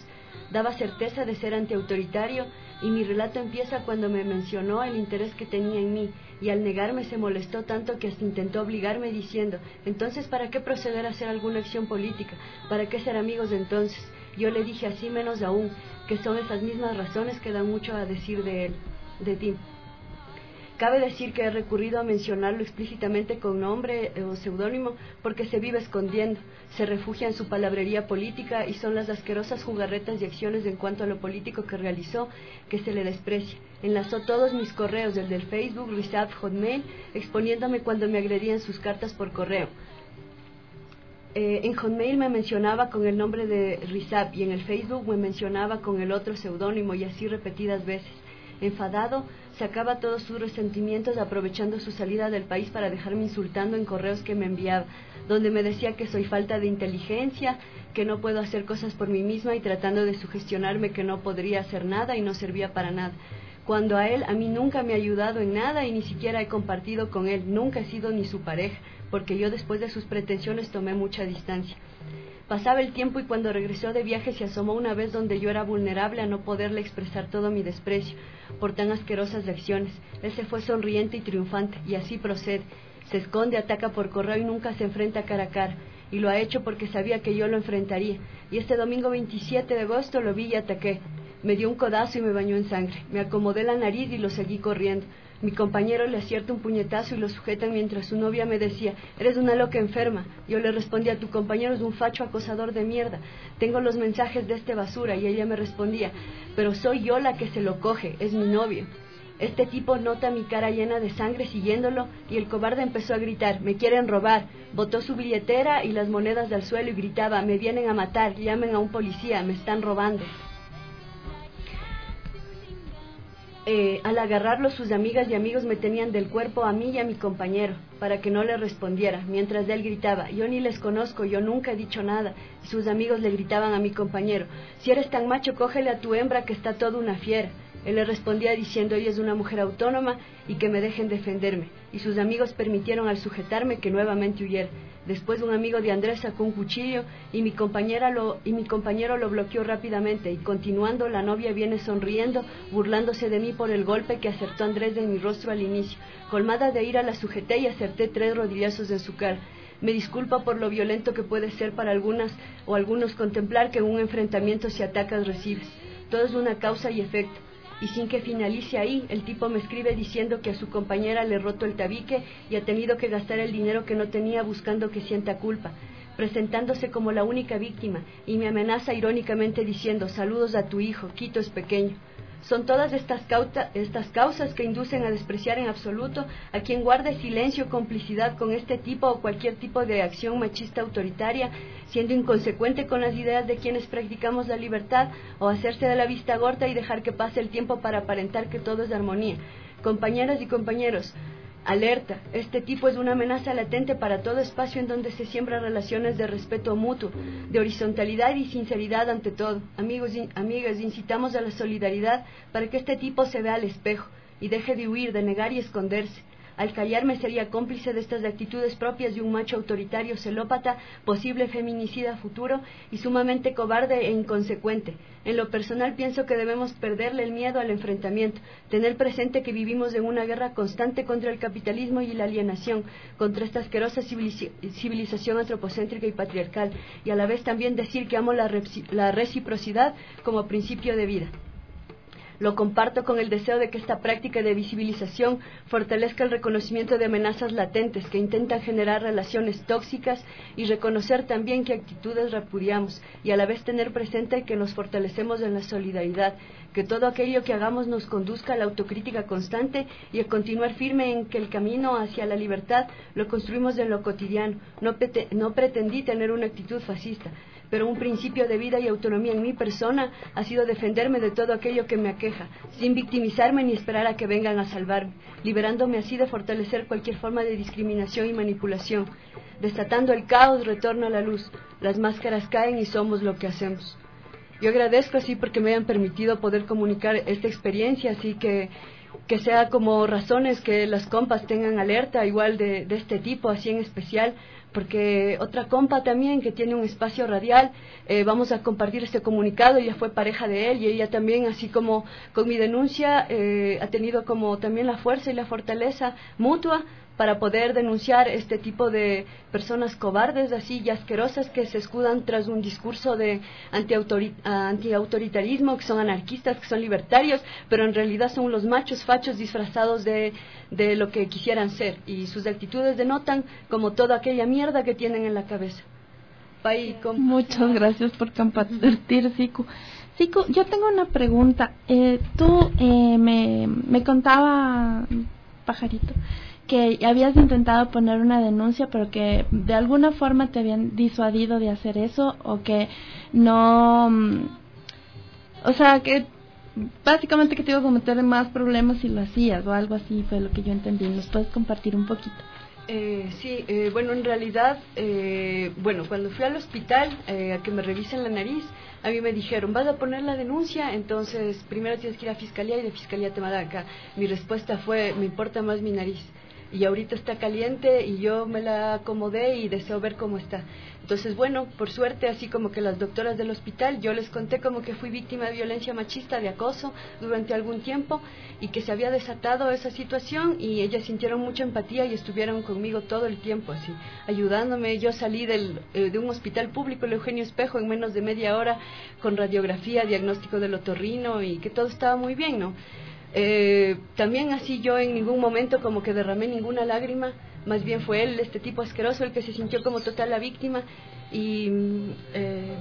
daba certeza de ser antiautoritario, y mi relato empieza cuando me mencionó el interés que tenía en mí, y al negarme se molestó tanto que hasta intentó obligarme diciendo, entonces ¿para qué proceder a hacer alguna acción política? ¿Para qué ser amigos de entonces? Yo le dije así menos aún, que son esas mismas razones que dan mucho a decir de él, de ti. Cabe decir que he recurrido a mencionarlo explícitamente con nombre o seudónimo porque se vive escondiendo, se refugia en su palabrería política y son las asquerosas jugarretas y acciones en cuanto a lo político que realizó que se le desprecia. Enlazó todos mis correos, el del Facebook, Rizab, Hotmail, exponiéndome cuando me agredían sus cartas por correo. Eh, en Hotmail me mencionaba con el nombre de Rizab y en el Facebook me mencionaba con el otro seudónimo y así repetidas veces. Enfadado, sacaba todos sus resentimientos aprovechando su salida del país para dejarme insultando en correos que me enviaba, donde me decía que soy falta de inteligencia, que no puedo hacer cosas por mí misma y tratando de sugestionarme que no podría hacer nada y no servía para nada. Cuando a él, a mí nunca me ha ayudado en nada y ni siquiera he compartido con él, nunca he sido ni su pareja, porque yo después de sus pretensiones tomé mucha distancia. Pasaba el tiempo y cuando regresó de viaje se asomó una vez donde yo era vulnerable a no poderle expresar todo mi desprecio por tan asquerosas acciones. Él se fue sonriente y triunfante, y así procede. Se esconde, ataca por correo y nunca se enfrenta cara a cara. Y lo ha hecho porque sabía que yo lo enfrentaría. Y este domingo veintisiete de agosto lo vi y ataqué. Me dio un codazo y me bañó en sangre. Me acomodé la nariz y lo seguí corriendo. Mi compañero le acierta un puñetazo y lo sujetan mientras su novia me decía, eres una loca enferma. Yo le respondía, tu compañero es un facho acosador de mierda. Tengo los mensajes de este basura. Y ella me respondía, pero soy yo la que se lo coge, es mi novio. Este tipo nota mi cara llena de sangre siguiéndolo y el cobarde empezó a gritar, me quieren robar. Botó su billetera y las monedas del suelo y gritaba, me vienen a matar, llamen a un policía, me están robando. Eh, al agarrarlo, sus amigas y amigos me tenían del cuerpo a mí y a mi compañero, para que no le respondiera, mientras él gritaba, yo ni les conozco, yo nunca he dicho nada, y sus amigos le gritaban a mi compañero, si eres tan macho, cógele a tu hembra que está toda una fiera. Él le respondía diciendo, ella es una mujer autónoma y que me dejen defenderme, y sus amigos permitieron al sujetarme que nuevamente huyera. Después un amigo de Andrés sacó un cuchillo y mi compañera lo, y mi compañero lo bloqueó rápidamente y continuando la novia viene sonriendo, burlándose de mí por el golpe que acertó Andrés en mi rostro al inicio. Colmada de ira la sujeté y acerté tres rodillazos en su cara. Me disculpa por lo violento que puede ser para algunas o algunos contemplar que en un enfrentamiento si atacas recibes. Todo es una causa y efecto. Y sin que finalice ahí, el tipo me escribe diciendo que a su compañera le roto el tabique y ha tenido que gastar el dinero que no tenía buscando que sienta culpa, presentándose como la única víctima, y me amenaza irónicamente diciendo, saludos a tu hijo, Quito es pequeño. Son todas estas, cauta, estas causas que inducen a despreciar en absoluto a quien guarde silencio o complicidad con este tipo o cualquier tipo de acción machista autoritaria, siendo inconsecuente con las ideas de quienes practicamos la libertad, o hacerse de la vista gorda y dejar que pase el tiempo para aparentar que todo es armonía. Compañeras y compañeros, alerta, este tipo es una amenaza latente para todo espacio en donde se siembran relaciones de respeto mutuo, de horizontalidad y sinceridad ante todo. Amigos y amigas, incitamos a la solidaridad para que este tipo se vea al espejo y deje de huir, de negar y esconderse. Al callarme sería cómplice de estas actitudes propias de un macho autoritario celópata, posible feminicida futuro y sumamente cobarde e inconsecuente. En lo personal pienso que debemos perderle el miedo al enfrentamiento, tener presente que vivimos en una guerra constante contra el capitalismo y la alienación, contra esta asquerosa civilización antropocéntrica y patriarcal, y a la vez también decir que amo la, la reciprocidad como principio de vida. Lo comparto con el deseo de que esta práctica de visibilización fortalezca el reconocimiento de amenazas latentes que intentan generar relaciones tóxicas y reconocer también qué actitudes repudiamos y a la vez tener presente que nos fortalecemos en la solidaridad, que todo aquello que hagamos nos conduzca a la autocrítica constante y a continuar firme en que el camino hacia la libertad lo construimos en lo cotidiano. No, pete, no pretendí tener una actitud fascista, pero un principio de vida y autonomía en mi persona ha sido defenderme de todo aquello que me aqueja, sin victimizarme ni esperar a que vengan a salvarme, liberándome así de fortalecer cualquier forma de discriminación y manipulación. Desatando el caos, retorno a la luz. Las máscaras caen y somos lo que hacemos. Yo agradezco así porque me hayan permitido poder comunicar esta experiencia, así que que sea como razones que las compas tengan alerta igual de, de este tipo, así en especial, porque otra compa también que tiene un espacio radial, eh, vamos a compartir este comunicado, ella fue pareja de él y ella también, así como con mi denuncia, eh, ha tenido como también la fuerza y la fortaleza mutua para poder denunciar este tipo de personas cobardes, así y asquerosas, que se escudan tras un discurso de antiautori- antiautoritarismo, que son anarquistas, que son libertarios, pero en realidad son los machos fachos disfrazados de, de lo que quisieran ser, y sus actitudes denotan como toda aquella mierda que tienen en la cabeza. Bye, Muchas gracias por compartir, Siku. Siku, yo tengo una pregunta. Eh, tú eh, me, me contaba, Pajarito, que habías intentado poner una denuncia, pero que de alguna forma te habían disuadido de hacer eso, o que no, o sea, que básicamente que te iba a cometer más problemas si lo hacías, o algo así fue lo que yo entendí. ¿Nos puedes compartir un poquito? Eh, sí, eh, bueno, en realidad, eh, bueno, cuando fui al hospital eh, a que me revisen la nariz, a mí me dijeron, vas a poner la denuncia, entonces primero tienes que ir a fiscalía y de fiscalía te mandan acá. Mi respuesta fue, me importa más mi nariz. Y ahorita está caliente y yo me la acomodé y deseo ver cómo está. Entonces, bueno, por suerte, así como que las doctoras del hospital, yo les conté como que fui víctima de violencia machista, de acoso durante algún tiempo, y que se había desatado esa situación, y ellas sintieron mucha empatía y estuvieron conmigo todo el tiempo, así, ayudándome. Yo salí del, eh, de un hospital público, el Eugenio Espejo, en menos de media hora, con radiografía, diagnóstico del otorrino, y que todo estaba muy bien, ¿no? Eh, también así yo en ningún momento como que derramé ninguna lágrima, más bien fue él, este tipo asqueroso, el que se sintió como total la víctima. Y eh,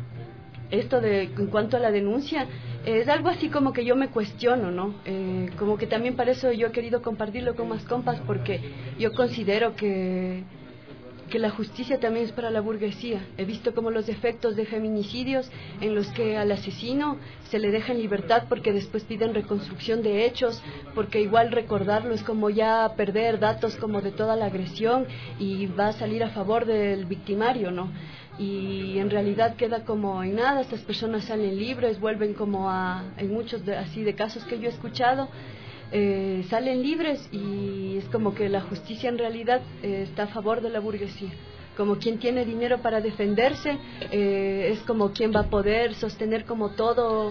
esto de en cuanto a la denuncia, eh, es algo así como que yo me cuestiono, ¿no? Eh, como que también para eso yo he querido compartirlo con más compas, porque yo considero que que la justicia también es para la burguesía. He visto como los efectos de feminicidios en los que al asesino se le deja en libertad porque después piden reconstrucción de hechos, porque igual recordarlo es como ya perder datos como de toda la agresión y va a salir a favor del victimario, ¿no? Y en realidad queda como en nada. Estas personas salen libres, vuelven como a, en muchos de, así de casos que yo he escuchado, Eh, salen libres, y es como que la justicia en realidad eh, está a favor de la burguesía. Como quien tiene dinero para defenderse, eh, es como quien va a poder sostener como todo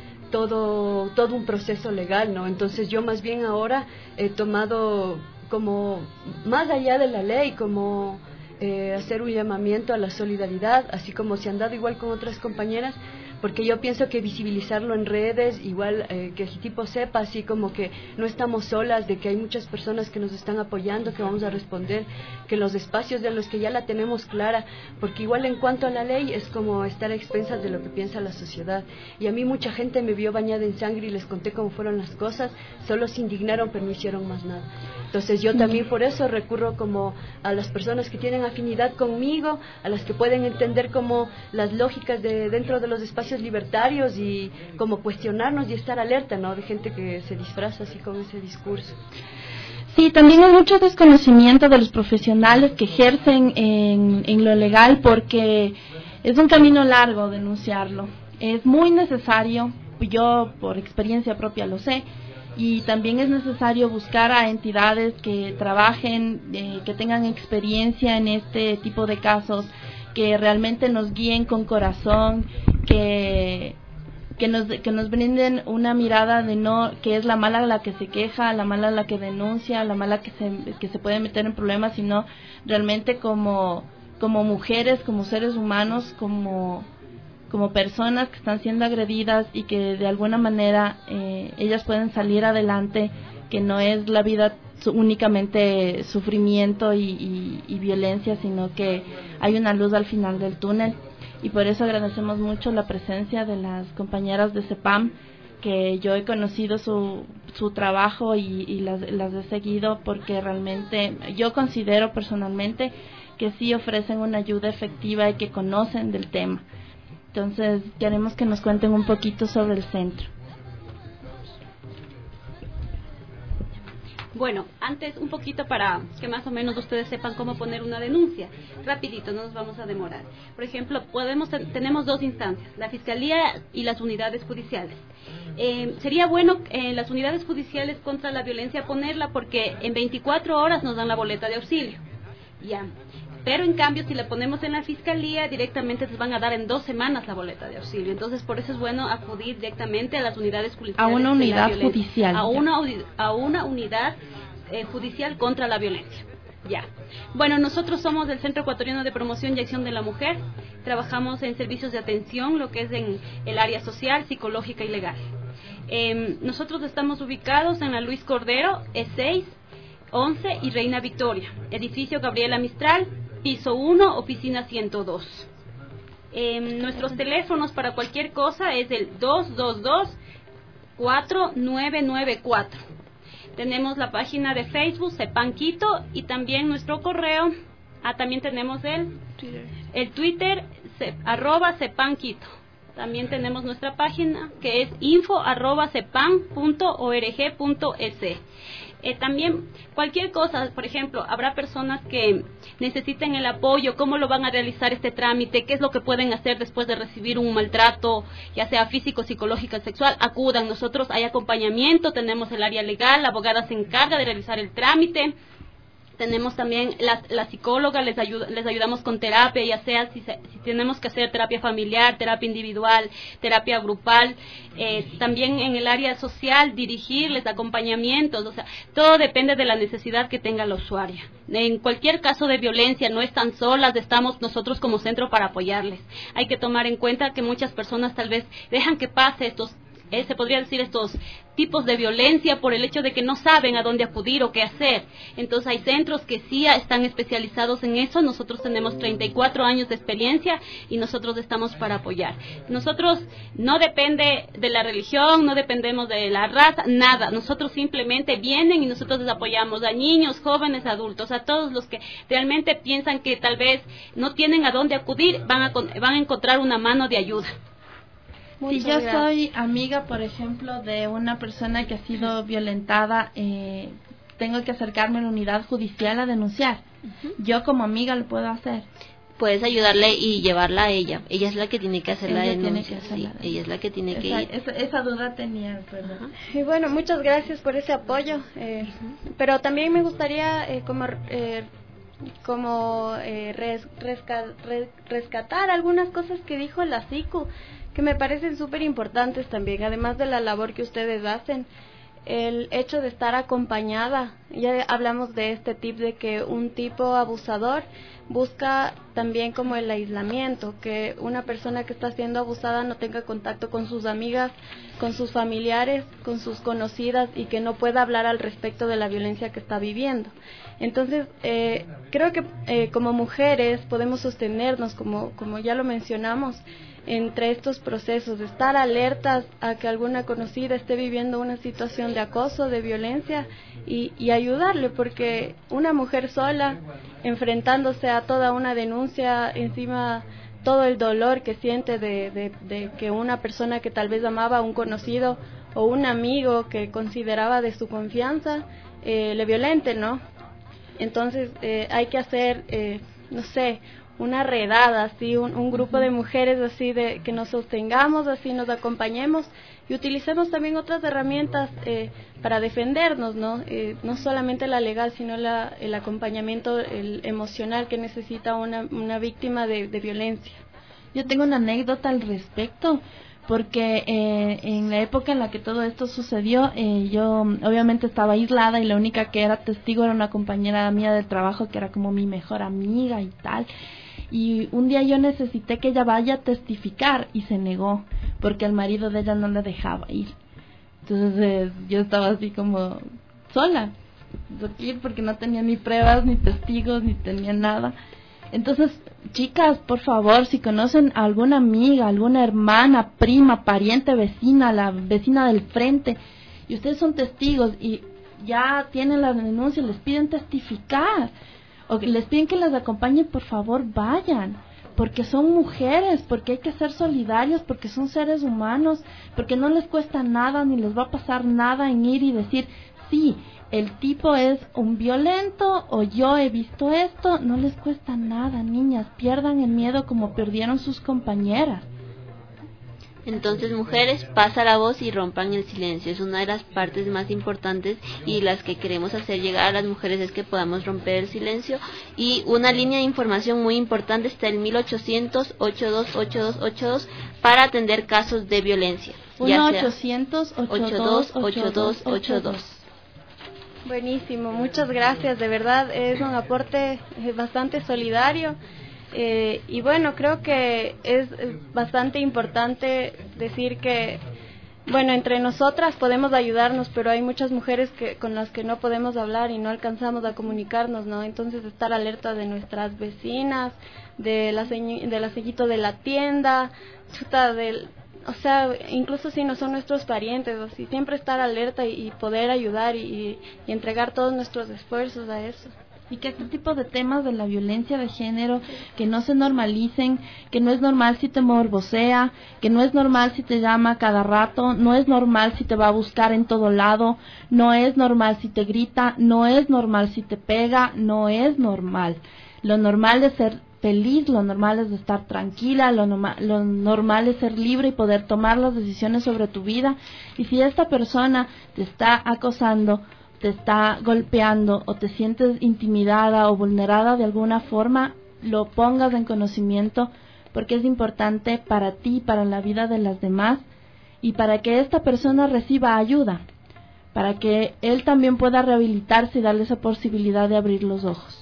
todo todo un proceso legal, ¿no? Entonces yo más bien ahora he tomado como más allá de la ley, como eh, hacer un llamamiento a la solidaridad, así como se han dado igual con otras compañeras, porque yo pienso que visibilizarlo en redes, igual eh, que el tipo sepa así como que no estamos solas, de que hay muchas personas que nos están apoyando, que vamos a responder, que los espacios de los que ya la tenemos clara, porque igual en cuanto a la ley es como estar a expensas de lo que piensa la sociedad. Y a mí mucha gente me vio bañada en sangre y les conté cómo fueron las cosas, solo se indignaron pero no hicieron más nada. Entonces yo también por eso recurro como a las personas que tienen afinidad conmigo, a las que pueden entender como las lógicas de dentro de los espacios libertarios, y como cuestionarnos y estar alerta, ¿no? De gente que se disfraza así con ese discurso. Sí, también hay mucho desconocimiento de los profesionales que ejercen en, en lo legal, porque es un camino largo denunciarlo. Es muy necesario, yo por experiencia propia lo sé, y también es necesario buscar a entidades que trabajen, eh, que tengan experiencia en este tipo de casos, que realmente nos guíen con corazón, que que nos que nos brinden una mirada de no que es la mala la que se queja, la mala la que denuncia, la mala que se que se puede meter en problemas, sino realmente como como mujeres, como seres humanos, como como personas que están siendo agredidas, y que de alguna manera eh, ellas pueden salir adelante, que no es la vida únicamente sufrimiento y, y, y violencia, sino que hay una luz al final del túnel. Y por eso agradecemos mucho la presencia de las compañeras de CEPAM, que yo he conocido su, su trabajo y, y las, las he seguido, porque realmente yo considero personalmente que sí ofrecen una ayuda efectiva y que conocen del tema. Entonces queremos que nos cuenten un poquito sobre el centro. Bueno, antes un poquito para que más o menos ustedes sepan cómo poner una denuncia. Rapidito, no nos vamos a demorar. Por ejemplo, podemos tenemos dos instancias, la Fiscalía y las unidades judiciales. Eh, sería bueno en eh, las unidades judiciales contra la violencia ponerla, porque en veinticuatro horas nos dan la boleta de auxilio. Ya. Pero en cambio, si le ponemos en la fiscalía, directamente les van a dar en dos semanas la boleta de auxilio. Entonces, por eso es bueno acudir directamente a las unidades judiciales. A una unidad judicial. A una, a una unidad eh, judicial contra la violencia. Ya. Bueno, nosotros somos del Centro Ecuatoriano de Promoción y Acción de la Mujer. Trabajamos en servicios de atención, lo que es en el área social, psicológica y legal. Eh, nosotros estamos ubicados en la Luis Cordero, E seis, once y Reina Victoria, edificio Gabriela Mistral, piso uno, oficina ciento dos. Eh, nuestros teléfonos para cualquier cosa es el dos dos dos, cuatro nueve nueve cuatro. Tenemos la página de Facebook, Cepan Quito, y también nuestro correo. Ah, también tenemos el Twitter, el Twitter ce, arroba Cepan Quito. También tenemos nuestra página que es info arroba cepan punto org punto es. Eh, también cualquier cosa, por ejemplo, habrá personas que necesiten el apoyo, cómo lo van a realizar este trámite, qué es lo que pueden hacer después de recibir un maltrato, ya sea físico, psicológico, sexual, acudan. Nosotros hay acompañamiento, tenemos el área legal, la abogada se encarga de realizar el trámite. Tenemos también la, la psicóloga, les, ayuda, les ayudamos con terapia, ya sea si, se, si tenemos que hacer terapia familiar, terapia individual, terapia grupal. Eh, también en el área social, dirigirles acompañamientos. O sea, todo depende de la necesidad que tenga la usuaria. En cualquier caso de violencia, no están solas, estamos nosotros como centro para apoyarles. Hay que tomar en cuenta que muchas personas tal vez dejan que pase estos Eh, se podría decir estos tipos de violencia por el hecho de que no saben a dónde acudir o qué hacer. Entonces hay centros que sí están especializados en eso. Nosotros tenemos treinta y cuatro años de experiencia y nosotros estamos para apoyar. Nosotros no depende de la religión, no dependemos de la raza, nada. Nosotros simplemente vienen y nosotros les apoyamos a niños, jóvenes, adultos, a todos los que realmente piensan que tal vez no tienen a dónde acudir, van a, van a encontrar una mano de ayuda. Si yo soy amiga, por ejemplo, de una persona que ha sido violentada, eh, tengo que acercarme a la unidad judicial a denunciar. Uh-huh. Yo como amiga lo puedo hacer. Puedes ayudarle y llevarla a ella. Ella es la que tiene que hacer ella la denuncia. Hacer sí, la denuncia. Ella es la que tiene esa, que ir. Esa, esa duda tenía, perdón. Y bueno, muchas gracias por ese apoyo. Eh, uh-huh. Pero también me gustaría eh, como... Eh, como eh, res, resca, res, rescatar algunas cosas que dijo la C I C U, que me parecen súper importantes también, además de la labor que ustedes hacen. El hecho de estar acompañada, ya hablamos de este tip de que un tipo abusador busca también como el aislamiento, que una persona que está siendo abusada no tenga contacto con sus amigas, con sus familiares, con sus conocidas y que no pueda hablar al respecto de la violencia que está viviendo. Entonces, eh, creo que eh, como mujeres podemos sostenernos, como, como ya lo mencionamos, entre estos procesos, de estar alertas a que alguna conocida esté viviendo una situación de acoso, de violencia y, y ayudarle, porque una mujer sola, enfrentándose a toda una denuncia, encima todo el dolor que siente de, de, de que una persona que tal vez amaba a un conocido o un amigo que consideraba de su confianza, eh, le violente, ¿no? Entonces eh, hay que hacer, eh, no sé, una redada, así, un, un grupo de mujeres así, de que nos sostengamos, así nos acompañemos y utilicemos también otras herramientas eh, para defendernos, ¿no? Eh, no solamente la legal, sino la, el acompañamiento el emocional que necesita una, una víctima de, de violencia. Yo tengo una anécdota al respecto, porque eh, en la época en la que todo esto sucedió, eh, yo obviamente estaba aislada y la única que era testigo era una compañera mía del trabajo que era como mi mejor amiga y tal. Y un día yo necesité que ella vaya a testificar y se negó porque el marido de ella no la dejaba ir. Entonces eh, yo estaba así como sola, porque no tenía ni pruebas, ni testigos, ni tenía nada. Entonces, chicas, por favor, si conocen a alguna amiga, alguna hermana, prima, pariente, vecina, la vecina del frente, y ustedes son testigos y ya tienen la denuncia, les piden testificar, o les piden que las acompañen, por favor, vayan, porque son mujeres, porque hay que ser solidarios, porque son seres humanos, porque no les cuesta nada, ni les va a pasar nada en ir y decir, sí, el tipo es un violento o yo he visto esto. No les cuesta nada, niñas, pierdan el miedo como perdieron sus compañeras. Entonces, mujeres, pasa la voz y rompan el silencio. Es una de las partes más importantes y las que queremos hacer llegar a las mujeres es que podamos romper el silencio. Y una línea de información muy importante está el mil ochocientos, ochenta y dos, ochenta y dos ochenta y dos para atender casos de violencia. uno ochocientos, ochenta y dos, ochenta y dos ochenta y dos. Buenísimo, muchas gracias, de verdad es un aporte bastante solidario. Eh, y bueno, creo que es bastante importante decir que, bueno, entre nosotras podemos ayudarnos, pero hay muchas mujeres que con las que no podemos hablar y no alcanzamos a comunicarnos, ¿no? Entonces estar alerta de nuestras vecinas, de la señ- de la sellito de la tienda, chuta, del, o sea, incluso si no son nuestros parientes, o si siempre estar alerta y, y poder ayudar y, y entregar todos nuestros esfuerzos a eso. Y que este tipo de temas de la violencia de género, que no se normalicen, que no es normal si te morbosea, que no es normal si te llama cada rato, no es normal si te va a buscar en todo lado, no es normal si te grita, no es normal si te pega, no es normal. Lo normal es ser feliz, lo normal es estar tranquila, lo, norma, lo normal es ser libre y poder tomar las decisiones sobre tu vida. Y si esta persona te está acosando, te está golpeando o te sientes intimidada o vulnerada de alguna forma, lo pongas en conocimiento, porque es importante para ti, para la vida de las demás y para que esta persona reciba ayuda, para que él también pueda rehabilitarse y darle esa posibilidad de abrir los ojos.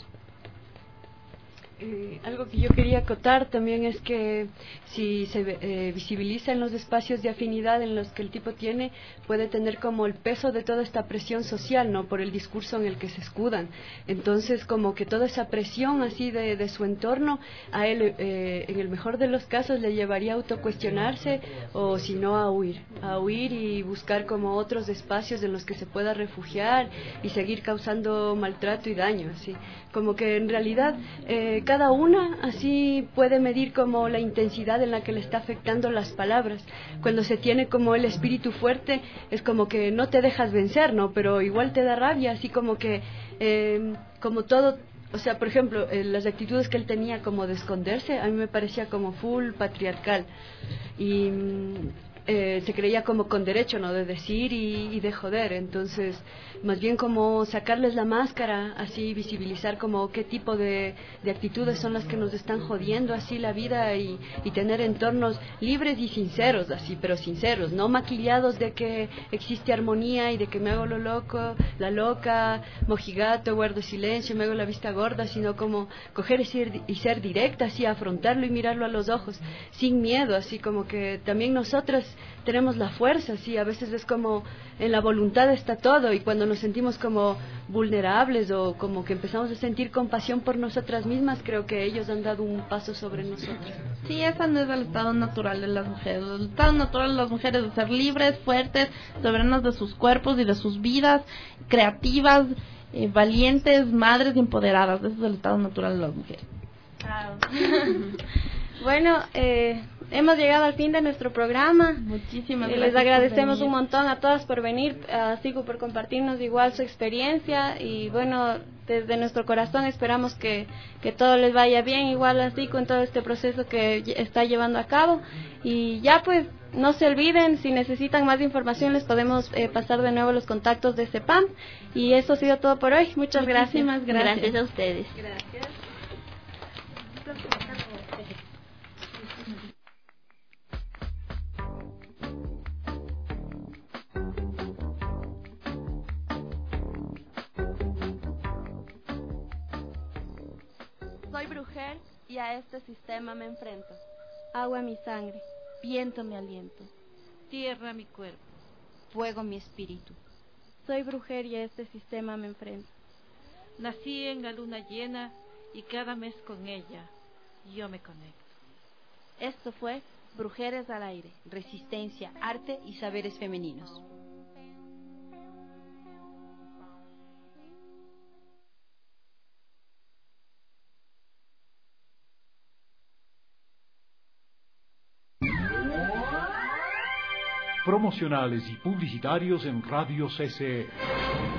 Eh, algo que yo quería acotar también es que si se eh, visibiliza en los espacios de afinidad en los que el tipo tiene, puede tener como el peso de toda esta presión social, ¿no? Por el discurso en el que se escudan. Entonces, como que toda esa presión así de, de su entorno, a él, eh, en el mejor de los casos, le llevaría a autocuestionarse o si no a huir, a huir y buscar como otros espacios en los que se pueda refugiar y seguir causando maltrato y daño, así. Como que en realidad eh, cada una así puede medir como la intensidad en la que le está afectando las palabras. Cuando se tiene como el espíritu fuerte, es como que no te dejas vencer, ¿no? Pero igual te da rabia, así como que, eh, como todo, o sea, por ejemplo, eh, las actitudes que él tenía como de esconderse, a mí me parecía como full patriarcal. Y eh, se creía como con derecho, ¿no? De decir y, y de joder. Entonces, más bien como sacarles la máscara, así visibilizar como qué tipo de, de actitudes son las que nos están jodiendo así la vida y, y tener entornos libres y sinceros, así, pero sinceros, no maquillados de que existe armonía y de que me hago lo loco, la loca, mojigato, guardo silencio, me hago la vista gorda, sino como coger y ser, y ser directa, así, afrontarlo y mirarlo a los ojos, sin miedo, así como que también nosotras tenemos la fuerza, así, a veces es como en la voluntad está todo y cuando nos sentimos como vulnerables o como que empezamos a sentir compasión por nosotras mismas, creo que ellos han dado un paso sobre nosotras. Sí, ese no es el estado natural de las mujeres. El estado natural de las mujeres es ser libres, fuertes, soberanas de sus cuerpos y de sus vidas, creativas, eh, valientes, madres y empoderadas. Ese es el estado natural de las mujeres. Claro. Bueno, eh, hemos llegado al fin de nuestro programa. Muchísimas eh, gracias. Les agradecemos un montón a todas por venir, a Siku por compartirnos igual su experiencia y bueno, desde nuestro corazón esperamos que, que todo les vaya bien, igual a Siku en todo este proceso que está llevando a cabo. Y ya pues, no se olviden, si necesitan más información les podemos eh, pasar de nuevo los contactos de CEPAM. Y eso ha sido todo por hoy. Muchas Muchísimas gracias. Gracias a ustedes. Gracias. Soy brujer y a este sistema me enfrento. Agua mi sangre. Viento mi aliento. Tierra mi cuerpo. Fuego mi espíritu. Soy brujer y a este sistema me enfrento. Nací en la luna llena y cada mes con ella yo me conecto. Esto fue Brujeres al Aire. Resistencia, arte y saberes femeninos. Promocionales y publicitarios en Radio C C E.